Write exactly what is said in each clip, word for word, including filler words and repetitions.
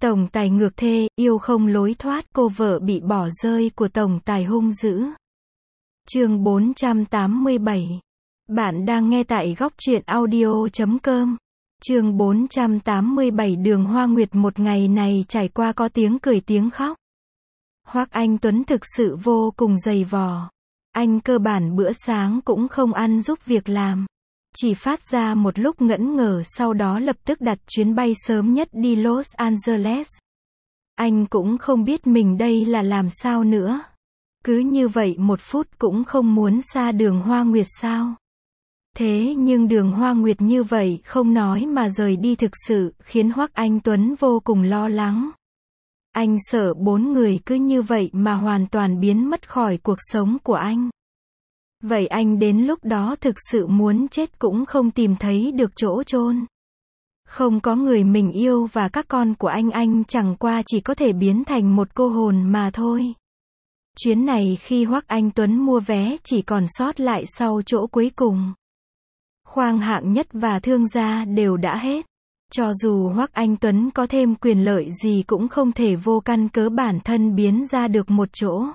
Tổng tài ngược thê, yêu không lối thoát, cô vợ bị bỏ rơi của tổng tài hung dữ. Chương bốn trăm tám mươi bảy. Bạn đang nghe tại góc truyện audio chấm com. Chương bốn trăm tám mươi bảy. Đường Hoa Nguyệt một ngày này trải qua có tiếng cười tiếng khóc. Hoắc Anh Tuấn thực sự vô cùng dày vò. Anh cơ bản bữa sáng cũng không ăn giúp việc làm. Chỉ phát ra một lúc ngẫn ngờ, sau đó lập tức đặt chuyến bay sớm nhất đi Los Angeles. Anh cũng không biết mình đây là làm sao nữa. Cứ như vậy một phút cũng không muốn xa Đường Hoa Nguyệt sao? Thế nhưng Đường Hoa Nguyệt như vậy không nói mà rời đi thực sự khiến Hoắc Anh Tuấn vô cùng lo lắng. Anh sợ bốn người cứ như vậy mà hoàn toàn biến mất khỏi cuộc sống của anh. Vậy anh đến lúc đó thực sự muốn chết cũng không tìm thấy được chỗ chôn. Không có người mình yêu và các con của anh, anh chẳng qua chỉ có thể biến thành một cô hồn mà thôi. Chuyến này khi Hoắc Anh Tuấn mua vé chỉ còn sót lại sau chỗ cuối cùng. Khoang hạng nhất và thương gia đều đã hết. Cho dù Hoắc Anh Tuấn có thêm quyền lợi gì cũng không thể vô căn cớ bản thân biến ra được một chỗ.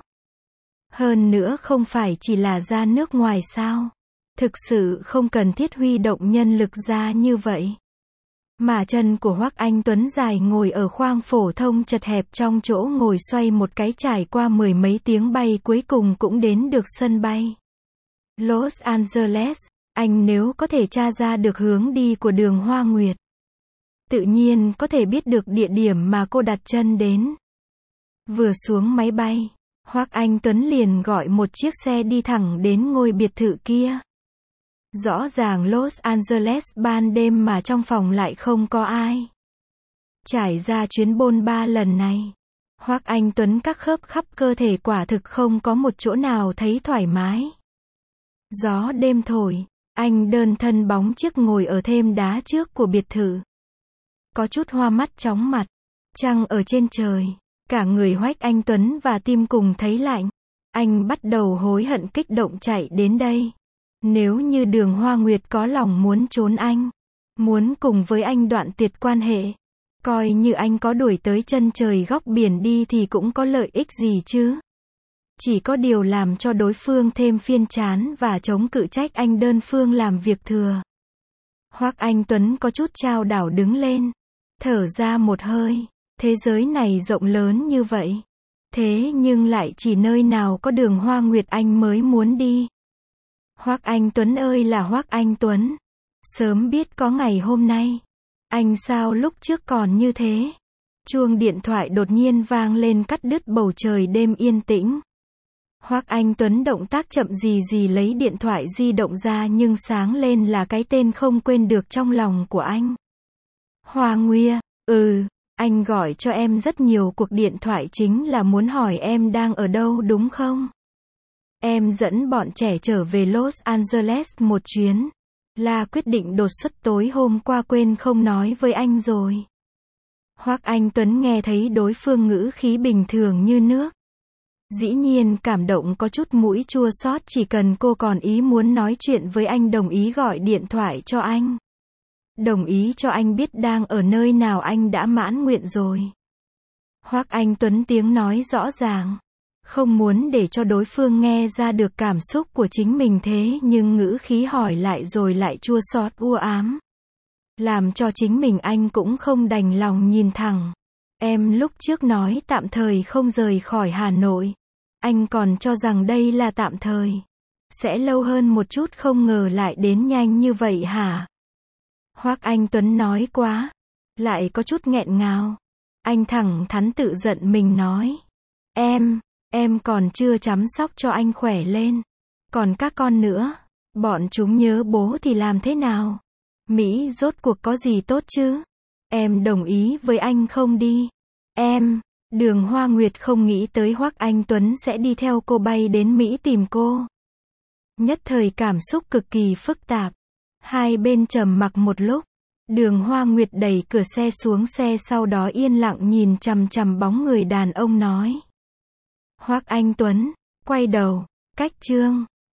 Hơn nữa không phải chỉ là ra nước ngoài sao? Thực sự không cần thiết huy động nhân lực ra như vậy. Mà chân của Hoắc Anh Tuấn dài ngồi ở khoang phổ thông chật hẹp trong chỗ ngồi xoay một cái trải qua mười mấy tiếng bay cuối cùng cũng đến được sân bay Los Angeles. Anh nếu có thể tra ra được hướng đi của Đường Hoa Nguyệt, tự nhiên có thể biết được địa điểm mà cô đặt chân đến. Vừa xuống máy bay, Hoắc Anh Tuấn liền gọi một chiếc xe đi thẳng đến ngôi biệt thự kia. Rõ ràng Los Angeles ban đêm mà trong phòng lại không có ai. Trải ra chuyến bôn ba lần này, Hoắc Anh Tuấn các khớp khắp cơ thể quả thực không có một chỗ nào thấy thoải mái. Gió đêm thổi, anh đơn thân bóng chiếc ngồi ở thềm đá trước của biệt thự. Có chút hoa mắt chóng mặt, trăng ở trên trời, cả người Hoắc Anh Tuấn và tim cùng thấy lạnh. Anh bắt đầu hối hận kích động chạy đến đây. Nếu như Đường Hoa Nguyệt có lòng muốn trốn anh, muốn cùng với anh đoạn tuyệt quan hệ, coi như anh có đuổi tới chân trời góc biển đi thì cũng có lợi ích gì chứ. Chỉ có điều làm cho đối phương thêm phiền chán và chống cự trách anh đơn phương làm việc thừa. Hoắc Anh Tuấn có chút chao đảo đứng lên, thở ra một hơi. Thế giới này rộng lớn như vậy, thế nhưng lại chỉ nơi nào có Đường Hoa Nguyệt anh mới muốn đi. Hoắc Anh Tuấn ơi là Hoắc Anh Tuấn, sớm biết có ngày hôm nay, anh sao lúc trước còn như thế. Chuông điện thoại đột nhiên vang lên cắt đứt bầu trời đêm yên tĩnh. Hoắc Anh Tuấn động tác chậm gì gì lấy điện thoại di động ra nhưng sáng lên là cái tên không quên được trong lòng của anh. Hoa Nguyệt, ừ, anh gọi cho em rất nhiều cuộc điện thoại chính là muốn hỏi em đang ở đâu đúng không? Em dẫn bọn trẻ trở về Los Angeles một chuyến. Là quyết định đột xuất tối hôm qua quên không nói với anh rồi. Hoắc Anh Tuấn nghe thấy đối phương ngữ khí bình thường như nước. Dĩ nhiên cảm động có chút mũi chua xót, chỉ cần cô còn ý muốn nói chuyện với anh đồng ý gọi điện thoại cho anh. Đồng ý cho anh biết đang ở nơi nào anh đã mãn nguyện rồi. Hoắc Anh Tuấn tiếng nói rõ ràng. Không muốn để cho đối phương nghe ra được cảm xúc của chính mình thế nhưng ngữ khí hỏi lại rồi lại chua xót u ám. Làm cho chính mình anh cũng không đành lòng nhìn thẳng. Em lúc trước nói tạm thời không rời khỏi Hà Nội. Anh còn cho rằng đây là tạm thời. Sẽ lâu hơn một chút, không ngờ lại đến nhanh như vậy hả? Hoắc Anh Tuấn nói quá. Lại có chút nghẹn ngào. Anh thẳng thắn tự giận mình nói. Em, em còn chưa chăm sóc cho anh khỏe lên. Còn các con nữa. Bọn chúng nhớ bố thì làm thế nào? Mỹ rốt cuộc có gì tốt chứ? Em đồng ý với anh không đi? Em, Đường Hoa Nguyệt không nghĩ tới Hoắc Anh Tuấn sẽ đi theo cô bay đến Mỹ tìm cô. Nhất thời cảm xúc cực kỳ phức tạp. Hai bên trầm mặc một lúc. Đường Hoa Nguyệt đẩy cửa xe xuống xe, sau đó yên lặng nhìn chằm chằm bóng người đàn ông nói. Hoắc Anh Tuấn, quay đầu, cách chương.